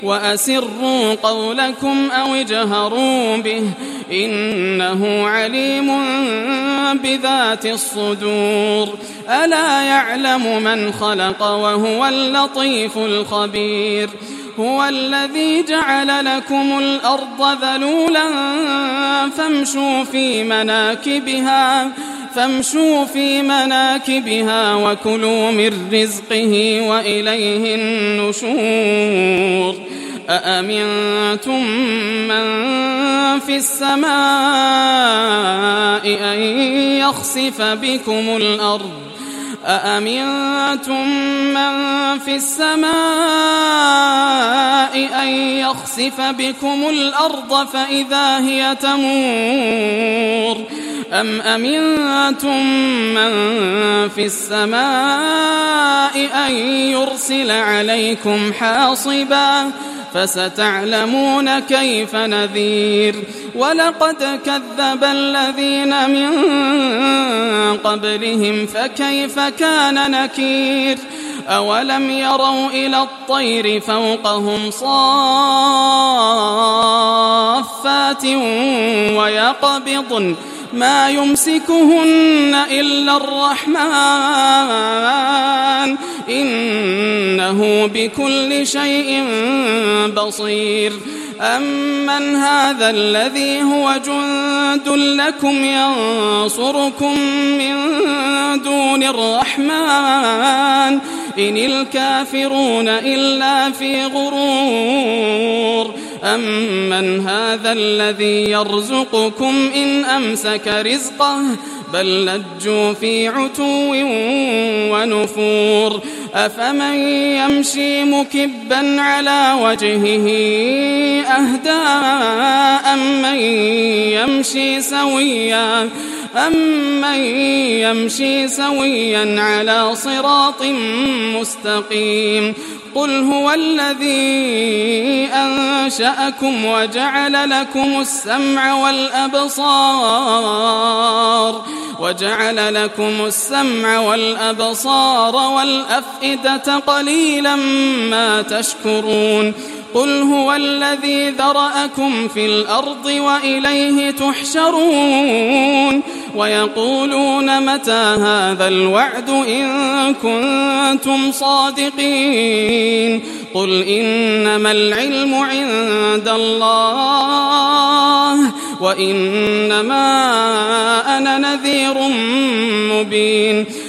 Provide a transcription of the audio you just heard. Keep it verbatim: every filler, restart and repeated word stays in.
وأسروا قولكم أو اجهروا به إنه عليم بذات الصدور ألا يعلم من خلق وهو اللطيف الخبير هو الذي جعل لكم الأرض ذلولا فامشوا في مناكبها فامشوا في مناكبها وكلوا من رزقه وإليه النشور أأمنتم من في السماء أن يخسف بكم الأرض أأمنتم من في السماء أن يخسف بكم الأرض فإذا هي تمور أم أمنتم من في السماء أن يرسل عليكم حاصبا فستعلمون كيف نذير ولقد كذب الذين من قبلهم فكيف كان نكير أولم يروا إلى الطير فوقهم صافات ويقبضن ما يمسكهن إلا الرحمن إنه بكل شيء بصير أمن هذا الذي هو جند لكم ينصركم من دون الرحمن إن الكافرون إلا في غرور أمن هذا الذي يرزقكم إن أمسك رزقه بل لجوا في عتو ونفور أفمن يمشي مكبا على وجهه أهدى أمن يمشي سويا أمن يمشي سويا على صراط مستقيم قل هو الذي أنشأكم وجعل لكم السمع والأبصار وجعل لكم السمع والأبصار والأفئدة قليلا ما تشكرون قل هو الذي ذرأكم في الأرض وإليه تحشرون ويقولون متى هذا الوعد إن كنتم صادقين قل إنما العلم عند الله وإنما أنا نذير مبين